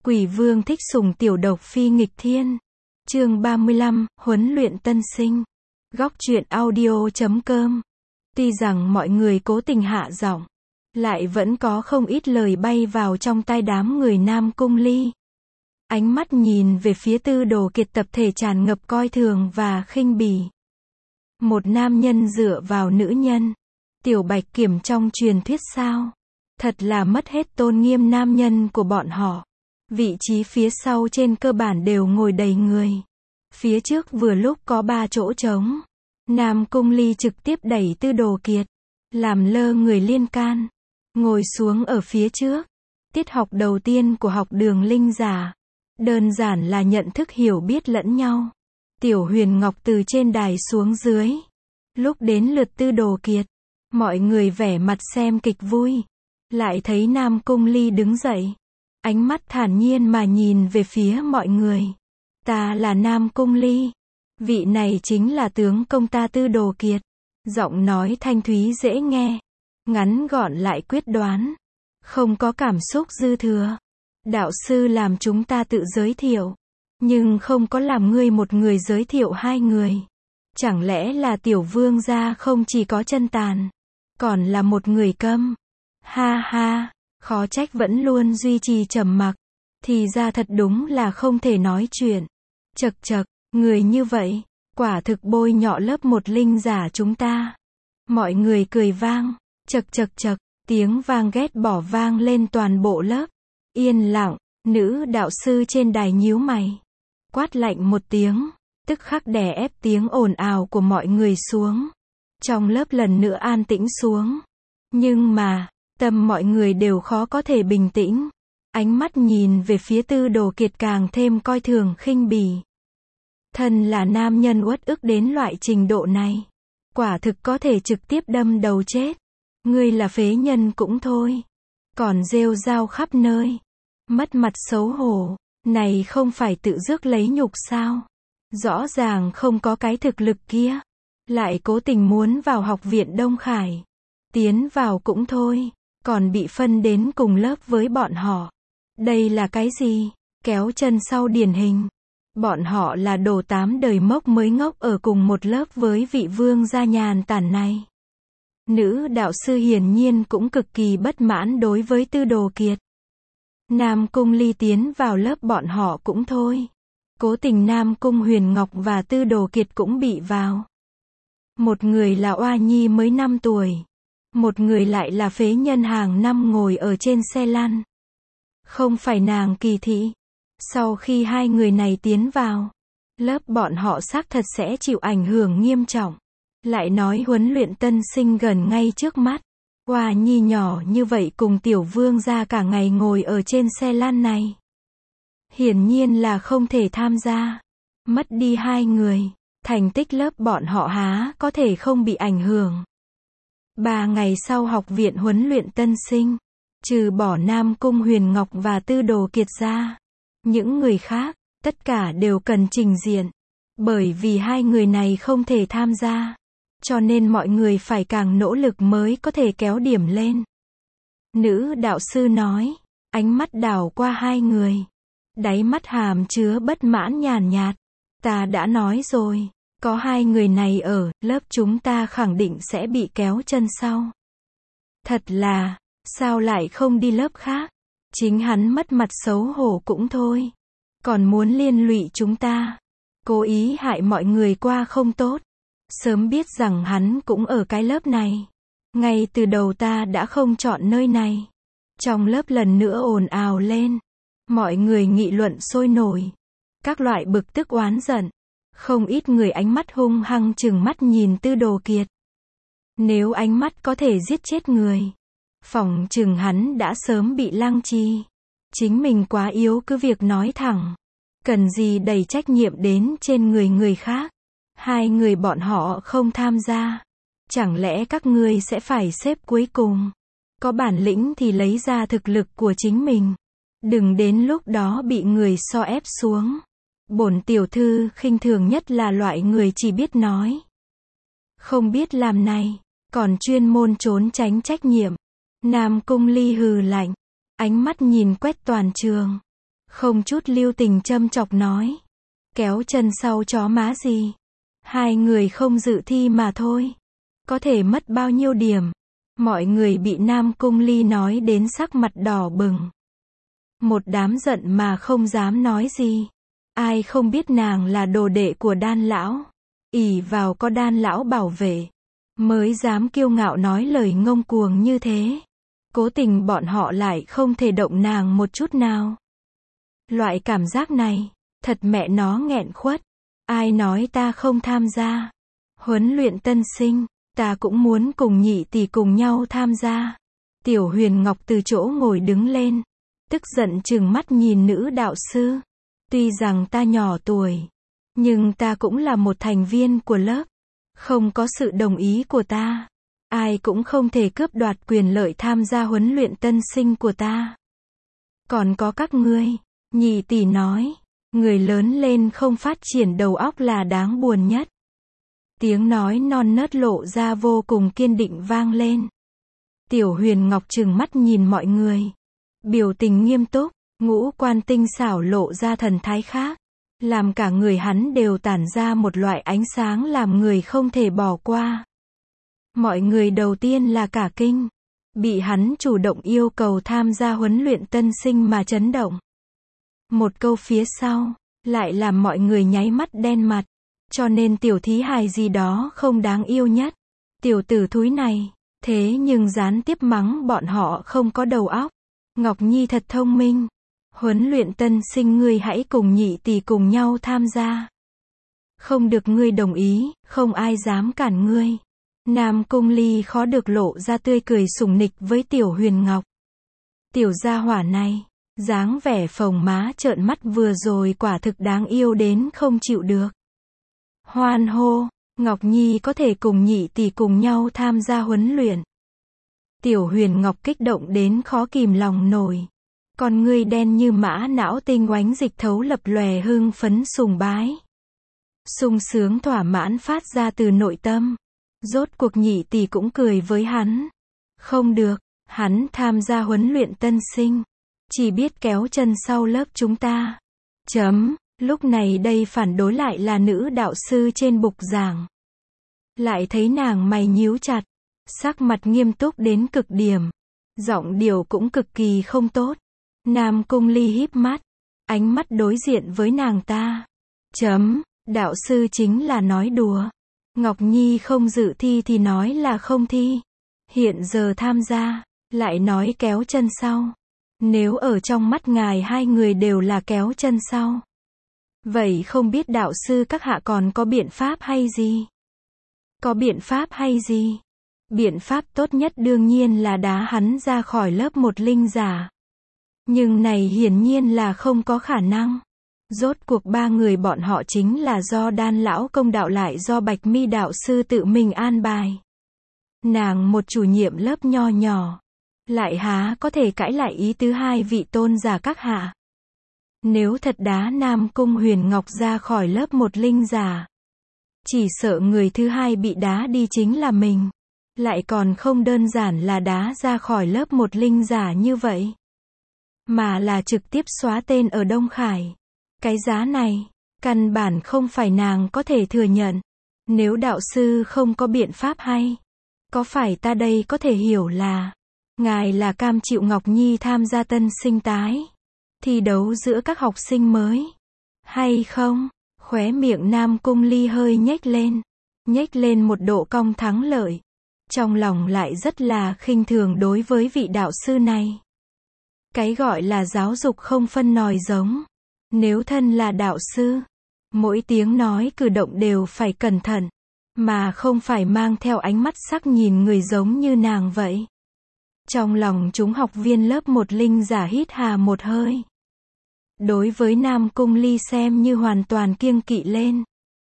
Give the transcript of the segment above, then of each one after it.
Quỷ vương thích sủng tiểu độc phi nghịch thiên. Chương 35, huấn luyện tân sinh. Góc truyện audio.com. Tuy rằng mọi người cố tình hạ giọng, lại vẫn có không ít lời bay vào trong tai đám người Nam Cung Ly. Ánh mắt nhìn về phía Tư Đồ Kiệt tập thể tràn ngập coi thường và khinh bỉ. Một nam nhân dựa vào nữ nhân. Tiểu Bạch Kiểm trong truyền thuyết sao? Thật là mất hết tôn nghiêm nam nhân của bọn họ. Vị trí phía sau trên cơ bản đều ngồi đầy người. Phía trước vừa lúc có 3 chỗ trống. Nam Cung Ly trực tiếp đẩy Tư Đồ Kiệt, làm lơ người liên can, ngồi xuống ở phía trước. Tiết học đầu tiên của học đường linh giả, đơn giản là nhận thức hiểu biết lẫn nhau. Tiểu Huyền Ngọc từ trên đài xuống dưới. Lúc đến lượt Tư Đồ Kiệt, mọi người vẻ mặt xem kịch vui. Lại thấy Nam Cung Ly đứng dậy, ánh mắt thản nhiên mà nhìn về phía mọi người. Ta là Nam Cung Ly. Vị này chính là tướng công ta Tư Đồ Kiệt. Giọng nói thanh thúy dễ nghe, ngắn gọn lại quyết đoán, không có cảm xúc dư thừa. Đạo sư làm chúng ta tự giới thiệu, nhưng không có làm ngươi một người giới thiệu 2 người. Chẳng lẽ là tiểu vương gia không chỉ có chân tàn, còn là một người câm? Ha ha, khó trách vẫn luôn duy trì trầm mặc. Thì ra thật đúng là không thể nói chuyện. Chậc chậc, người như vậy, quả thực bôi nhọ lớp 1 linh giả chúng ta. Mọi người cười vang. Chậc chậc chậc, tiếng vang ghét bỏ vang lên toàn bộ lớp. Yên lặng, nữ đạo sư trên đài nhíu mày, quát lạnh một tiếng, tức khắc đè ép tiếng ồn ào của mọi người xuống. Trong lớp lần nữa an tĩnh xuống. Nhưng mà, tâm mọi người đều khó có thể bình tĩnh. Ánh mắt nhìn về phía Tư Đồ Kiệt càng thêm coi thường khinh bỉ. Thân là nam nhân uất ức đến loại trình độ này, quả thực có thể trực tiếp đâm đầu chết. Ngươi là phế nhân cũng thôi, còn rêu rao khắp nơi, mất mặt xấu hổ, này không phải tự rước lấy nhục sao? Rõ ràng không có cái thực lực kia, lại cố tình muốn vào học viện Đông Khải. Tiến vào cũng thôi, còn bị phân đến cùng lớp với bọn họ. Đây là cái gì? Kéo chân sau điển hình. Bọn họ là đồ 8 đời mốc mới ngốc ở cùng một lớp với vị vương gia nhàn tản này. Nữ đạo sư hiển nhiên cũng cực kỳ bất mãn đối với Tư Đồ Kiệt. Nam Cung Ly tiến vào lớp bọn họ cũng thôi. Cố tình Nam Cung Huyền Ngọc và Tư Đồ Kiệt cũng bị vào. Một người là oa nhi mới 5 tuổi. Một người lại là phế nhân hàng năm ngồi ở trên xe lăn. Không phải nàng kỳ thị. Sau khi 2 người này tiến vào, lớp bọn họ xác thật sẽ chịu ảnh hưởng nghiêm trọng. Lại nói huấn luyện tân sinh gần ngay trước mắt. Oa nhi nhỏ như vậy cùng tiểu vương gia cả ngày ngồi ở trên xe lăn này. Hiển nhiên là không thể tham gia. Mất đi 2 người, thành tích lớp bọn họ há có thể không bị ảnh hưởng. 3 ngày sau học viện huấn luyện tân sinh, trừ bỏ Nam Cung Huyền Ngọc và Tư Đồ Kiệt ra, những người khác, tất cả đều cần trình diện. Bởi vì 2 người này không thể tham gia, cho nên mọi người phải càng nỗ lực mới có thể kéo điểm lên. Nữ đạo sư nói, ánh mắt đảo qua 2 người. Đáy mắt hàm chứa bất mãn nhàn nhạt. Ta đã nói rồi, có 2 người này ở, lớp chúng ta khẳng định sẽ bị kéo chân sau. Thật là, sao lại không đi lớp khác? Chính hắn mất mặt xấu hổ cũng thôi, còn muốn liên lụy chúng ta. Cố ý hại mọi người qua không tốt. Sớm biết rằng hắn cũng ở cái lớp này, ngay từ đầu ta đã không chọn nơi này. Trong lớp lần nữa ồn ào lên. Mọi người nghị luận sôi nổi. Các loại bực tức oán giận. Không ít người ánh mắt hung hăng trừng mắt nhìn Tư Đồ Kiệt. Nếu ánh mắt có thể giết chết người, phỏng chừng hắn đã sớm bị lăng trì. Chính mình quá yếu cứ việc nói thẳng. Cần gì đẩy trách nhiệm đến trên người khác. 2 người bọn họ không tham gia. Chẳng lẽ các ngươi sẽ phải xếp cuối cùng? Có bản lĩnh thì lấy ra thực lực của chính mình. Đừng đến lúc đó bị người so ép xuống. Bổn tiểu thư khinh thường nhất là loại người chỉ biết nói, không biết làm này, còn chuyên môn trốn tránh trách nhiệm. Nam Cung Ly hừ lạnh, ánh mắt nhìn quét toàn trường. không chút lưu tình châm chọc nói. Kéo chân sau chó má gì? Hai người không dự thi mà thôi. Có thể mất bao nhiêu điểm? Mọi người bị Nam Cung Ly nói đến sắc mặt đỏ bừng. Một đám giận mà không dám nói gì. Ai không biết nàng là đồ đệ của Đan lão. Ỷ vào có Đan lão bảo vệ, mới dám kiêu ngạo nói lời ngông cuồng như thế. Cố tình bọn họ lại không thể động nàng một chút nào. Loại cảm giác này, thật mẹ nó nghẹn khuất. Ai nói ta không tham gia? Huấn luyện tân sinh, ta cũng muốn cùng nhị tỷ cùng nhau tham gia. Tiểu Huyền Ngọc từ chỗ ngồi đứng lên, tức giận trừng mắt nhìn nữ đạo sư. Tuy rằng ta nhỏ tuổi, nhưng ta cũng là một thành viên của lớp. Không có sự đồng ý của ta, ai cũng không thể cướp đoạt quyền lợi tham gia huấn luyện tân sinh của ta. Còn có các ngươi, nhị tỷ nói, người lớn lên không phát triển đầu óc là đáng buồn nhất. Tiếng nói non nớt lộ ra vô cùng kiên định vang lên. Tiểu Huyền Ngọc trừng mắt nhìn mọi người, biểu tình nghiêm túc, ngũ quan tinh xảo lộ ra thần thái khác, làm cả người hắn đều tản ra một loại ánh sáng làm người không thể bỏ qua. Mọi người đầu tiên là cả kinh, bị hắn chủ động yêu cầu tham gia huấn luyện tân sinh mà chấn động. Một câu phía sau, lại làm mọi người nháy mắt đen mặt, cho nên tiểu thí hài gì đó không đáng yêu nhất. Tiểu tử thúi này, thế nhưng gián tiếp mắng bọn họ không có đầu óc. Ngọc Nhi thật thông minh. Huấn luyện tân sinh ngươi hãy cùng nhị tỷ cùng nhau tham gia. Không được ngươi đồng ý, không ai dám cản ngươi. Nam Cung Ly khó được lộ ra tươi cười sủng nịch với Tiểu Huyền Ngọc. Tiểu gia hỏa này, dáng vẻ phồng má trợn mắt vừa rồi quả thực đáng yêu đến không chịu được. Hoan hô, Ngọc Nhi có thể cùng nhị tỷ cùng nhau tham gia huấn luyện. Tiểu Huyền Ngọc kích động đến khó kìm lòng nổi. Con ngươi đen như mã não tinh oánh dịch thấu lập lòe hưng phấn sùng bái. Sung sướng thỏa mãn phát ra từ nội tâm. Rốt cuộc nhị tỷ cũng cười với hắn. Không được, hắn tham gia huấn luyện tân sinh, chỉ biết kéo chân sau lớp chúng ta. Lúc này đây phản đối lại là nữ đạo sư trên bục giảng. Lại thấy nàng mày nhíu chặt, sắc mặt nghiêm túc đến cực điểm, giọng điệu cũng cực kỳ không tốt. Nam Cung Ly híp mắt, ánh mắt đối diện với nàng ta. Đạo sư chính là nói đùa. Ngọc Nhi không dự thi thì nói là không thi. Hiện giờ tham gia, lại nói kéo chân sau. Nếu ở trong mắt ngài hai người đều là kéo chân sau, vậy không biết đạo sư các hạ còn có biện pháp hay gì? Có biện pháp hay gì? Biện pháp tốt nhất đương nhiên là đá hắn ra khỏi lớp một linh giả. Nhưng này hiển nhiên là không có khả năng. Rốt cuộc ba người bọn họ chính là do Đan lão công đạo lại do Bạch Mi đạo sư tự mình an bài. Nàng một chủ nhiệm lớp nho nhỏ, lại há có thể cãi lại ý tứ hai vị tôn giả các hạ. Nếu thật đá Nam Cung Huyền Ngọc ra khỏi lớp một linh giả, chỉ sợ người thứ hai bị đá đi chính là mình. Lại còn không đơn giản là đá ra khỏi lớp một linh giả như vậy, mà là trực tiếp xóa tên ở Đông Khải. Cái giá này, căn bản không phải nàng có thể thừa nhận. Nếu đạo sư không có biện pháp hay, có phải ta đây có thể hiểu là, ngài là cam chịu Ngọc Nhi tham gia tân sinh tái thi đấu giữa các học sinh mới, hay không? Khóe miệng Nam Cung Ly hơi nhếch lên một độ cong thắng lợi. Trong lòng lại rất là khinh thường đối với vị đạo sư này. Cái gọi là giáo dục không phân nòi giống. Nếu thân là đạo sư, mỗi tiếng nói cử động đều phải cẩn thận, mà không phải mang theo ánh mắt sắc nhìn người giống như nàng vậy. Trong lòng chúng học viên lớp một linh giả hít hà một hơi. Đối với Nam Cung Ly xem như hoàn toàn kiêng kỵ lên.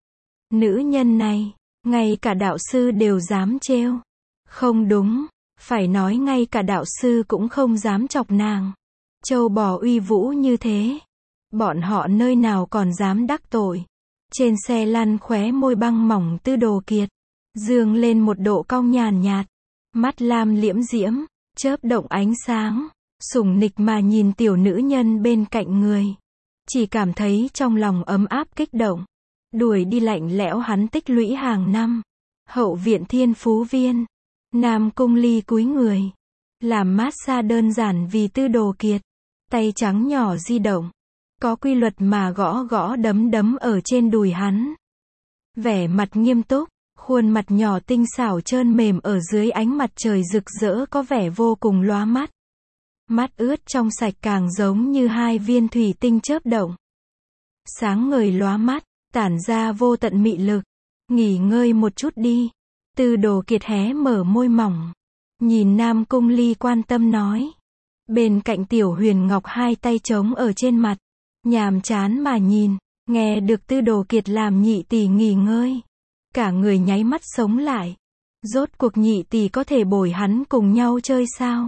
Nữ nhân này, ngay cả đạo sư đều dám trêu. Không đúng, phải nói ngay cả đạo sư cũng không dám chọc nàng. Trâu bò uy vũ như thế, bọn họ nơi nào còn dám đắc tội. Trên xe lăn khóe môi băng mỏng Tư Đồ Kiệt, dương lên một độ cong nhàn nhạt, mắt lam liễm diễm, chớp động ánh sáng, sủng nịch mà nhìn tiểu nữ nhân bên cạnh người. chỉ cảm thấy trong lòng ấm áp kích động. Đuổi đi lạnh lẽo hắn tích lũy hàng năm. Hậu viện Thiên Phú Viên. Nam Cung Ly cúi người. Làm massage đơn giản vì Tư Đồ Kiệt. Tay trắng nhỏ di động. Có quy luật mà gõ gõ đấm đấm ở trên đùi hắn. Vẻ mặt nghiêm túc, khuôn mặt nhỏ tinh xảo trơn mềm ở dưới ánh mặt trời rực rỡ có vẻ vô cùng lóa mắt. Mắt ướt trong sạch càng giống như hai viên thủy tinh chớp động. Sáng ngời lóa mắt, tản ra vô tận mị lực. Nghỉ ngơi một chút đi. Tư Đồ Kiệt hé mở môi mỏng. Nhìn Nam Cung Ly quan tâm nói. Bên cạnh Tiểu Huyền Ngọc hai tay trống ở trên mặt. Nhàm chán mà nhìn. Nghe được Tư Đồ Kiệt làm nhị tỷ nghỉ ngơi. Cả người nháy mắt sống lại. Rốt cuộc nhị tỷ có thể bồi hắn cùng nhau chơi sao?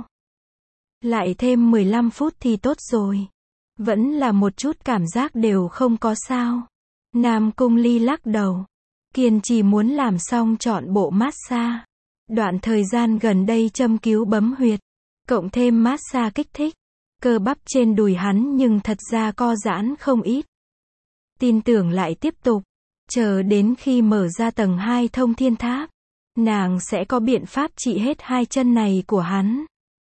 Lại thêm 15 phút thì tốt rồi. Vẫn là một chút cảm giác đều không có sao. Nam Cung Ly lắc đầu. Kiên trì muốn làm xong trọn bộ massage. Đoạn thời gian gần đây châm cứu bấm huyệt. Cộng thêm massage kích thích. Cơ bắp trên đùi hắn nhưng thật ra co giãn không ít. Tin tưởng lại tiếp tục. Chờ đến khi mở ra tầng 2 Thông Thiên Tháp. Nàng sẽ có biện pháp trị hết hai chân này của hắn.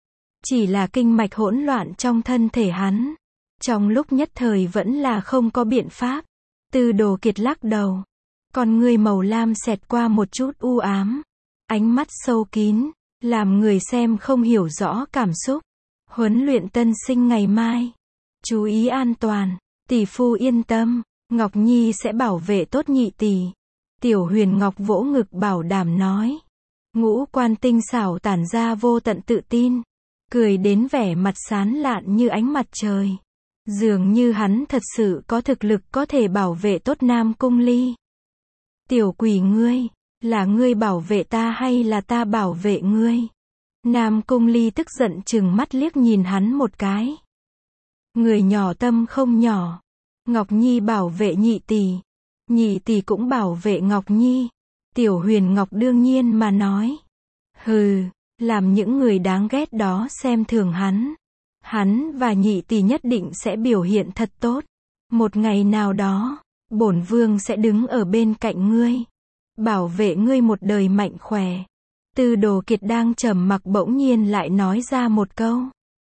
Chỉ là kinh mạch hỗn loạn trong thân thể hắn. Trong lúc nhất thời vẫn là không có biện pháp. Tư Đồ Kiệt lắc đầu. Con ngươi màu lam xẹt qua một chút u ám. Ánh mắt sâu kín. Làm người xem không hiểu rõ cảm xúc. Huấn luyện tân sinh ngày mai. Chú ý an toàn. Tỷ phu yên tâm. Ngọc Nhi sẽ bảo vệ tốt nhị tỷ. Tiểu Huyền Ngọc vỗ ngực bảo đảm nói. Ngũ quan tinh xảo tản ra vô tận tự tin. Cười đến vẻ mặt sán lạn như ánh mặt trời. Dường như hắn thật sự có thực lực có thể bảo vệ tốt Nam Cung Ly. Tiểu quỷ ngươi, là ngươi bảo vệ ta hay là ta bảo vệ ngươi? Nam Cung Ly tức giận chừng mắt liếc nhìn hắn một cái. Người nhỏ tâm không nhỏ. Ngọc Nhi bảo vệ nhị tỷ. Nhị tỷ cũng bảo vệ Ngọc Nhi. Tiểu Huyền Ngọc đương nhiên mà nói. Hừ, làm những người đáng ghét đó xem thường hắn. Hắn và nhị tỷ nhất định sẽ biểu hiện thật tốt. Một ngày nào đó, bổn vương sẽ đứng ở bên cạnh ngươi. Bảo vệ ngươi một đời mạnh khỏe. Tư Đồ Kiệt đang trầm mặc bỗng nhiên lại nói ra một câu.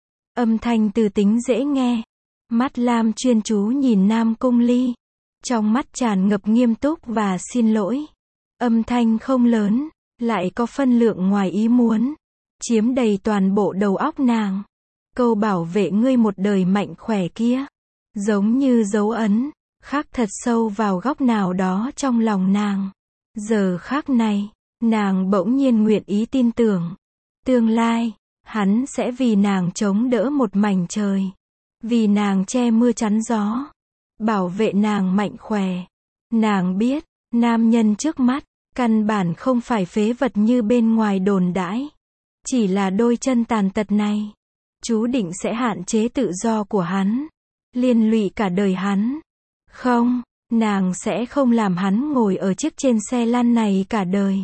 Âm thanh từ tính dễ nghe. Mắt lam chuyên chú nhìn Nam Cung Ly. Trong mắt tràn ngập nghiêm túc và xin lỗi. Âm thanh không lớn, lại có phân lượng ngoài ý muốn. Chiếm đầy toàn bộ đầu óc nàng. Câu bảo vệ ngươi một đời mạnh khỏe kia. Giống như dấu ấn, khắc thật sâu vào góc nào đó trong lòng nàng. Giờ khắc này, nàng bỗng nhiên nguyện ý tin tưởng. Tương lai, hắn sẽ vì nàng chống đỡ một mảnh trời. Vì nàng che mưa chắn gió. Bảo vệ nàng mạnh khỏe. Nàng biết, nam nhân trước mắt, căn bản không phải phế vật như bên ngoài đồn đãi. Chỉ là đôi chân tàn tật này. Chú định sẽ hạn chế tự do của hắn. Liên lụy cả đời hắn. Không, nàng sẽ không làm hắn ngồi ở chiếc trên xe lăn này cả đời.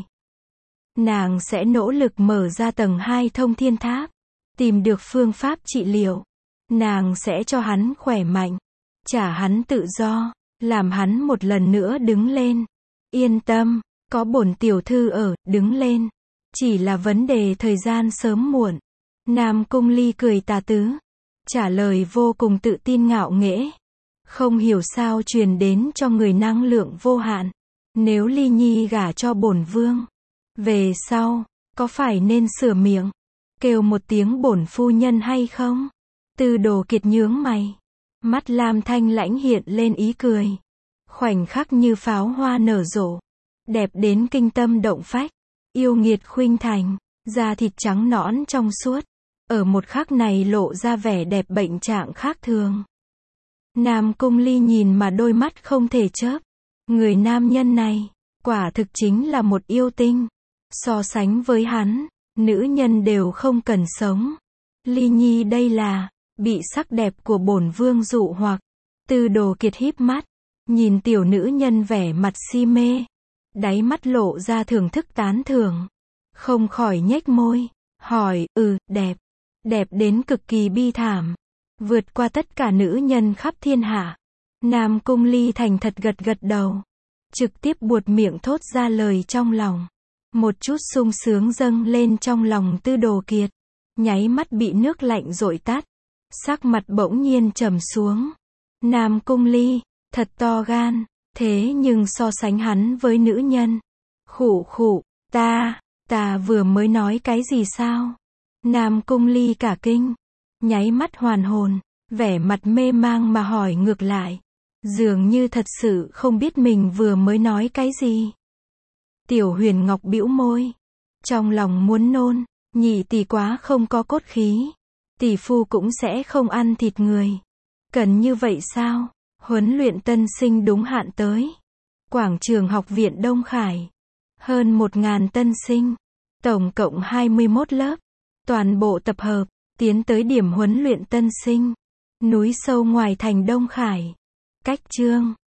Nàng sẽ nỗ lực mở ra tầng 2 Thông Thiên Tháp. Tìm được phương pháp trị liệu. Nàng sẽ cho hắn khỏe mạnh. Trả hắn tự do. Làm hắn một lần nữa đứng lên. Yên tâm, có bổn tiểu thư ở, đứng lên. Chỉ là vấn đề thời gian sớm muộn. Nam Cung Ly cười tà tứ. Trả lời vô cùng tự tin ngạo nghễ. Không hiểu sao truyền đến cho người năng lượng vô hạn. Nếu Ly Nhi gả cho bổn vương. Về sau, có phải nên sửa miệng. Kêu một tiếng bổn phu nhân hay không? Tư Đồ Kiệt nhướng mày. Mắt lam thanh lãnh hiện lên ý cười. Khoảnh khắc như pháo hoa nở rộ. Đẹp đến kinh tâm động phách. Yêu nghiệt khuynh thành. Da thịt trắng nõn trong suốt. Ở một khắc này lộ ra vẻ đẹp bệnh trạng khác thường. Nam Cung Ly nhìn mà đôi mắt không thể chớp. Người nam nhân này, quả thực chính là một yêu tinh. So sánh với hắn, nữ nhân đều không cần sống. Ly Nhi đây là, bị sắc đẹp của bổn vương dụ hoặc. Tư Đồ Kiệt híp mắt, nhìn tiểu nữ nhân vẻ mặt si mê. Đáy mắt lộ ra thưởng thức tán thưởng. Không khỏi nhếch môi, hỏi, đẹp. Đẹp đến cực kỳ bi thảm. Vượt qua tất cả nữ nhân khắp thiên hạ. Nam Cung Ly thành thật gật gật đầu. Trực tiếp buột miệng thốt ra lời trong lòng. Một chút sung sướng dâng lên trong lòng Tư Đồ Kiệt. Nháy mắt bị nước lạnh dội tắt. Sắc mặt bỗng nhiên trầm xuống. Nam Cung Ly, thật to gan. Thế nhưng so sánh hắn với nữ nhân. Khụ khụ, ta vừa mới nói cái gì sao? Nam Cung Ly cả kinh. Nháy mắt hoàn hồn. Vẻ mặt mê mang mà hỏi ngược lại. Dường như thật sự không biết mình vừa mới nói cái gì. Tiểu Huyền Ngọc bĩu môi. Trong lòng muốn nôn. Nhị tỷ quá không có cốt khí. Tỷ phu cũng sẽ không ăn thịt người. Cần như vậy sao? Huấn luyện tân sinh đúng hạn tới. Quảng trường học viện Đông Khải. Hơn 1000 tân sinh. Tổng cộng 21 lớp. Toàn bộ tập hợp. Tiến tới điểm huấn luyện tân sinh. Núi sâu ngoài thành Đông Khải. Cách chương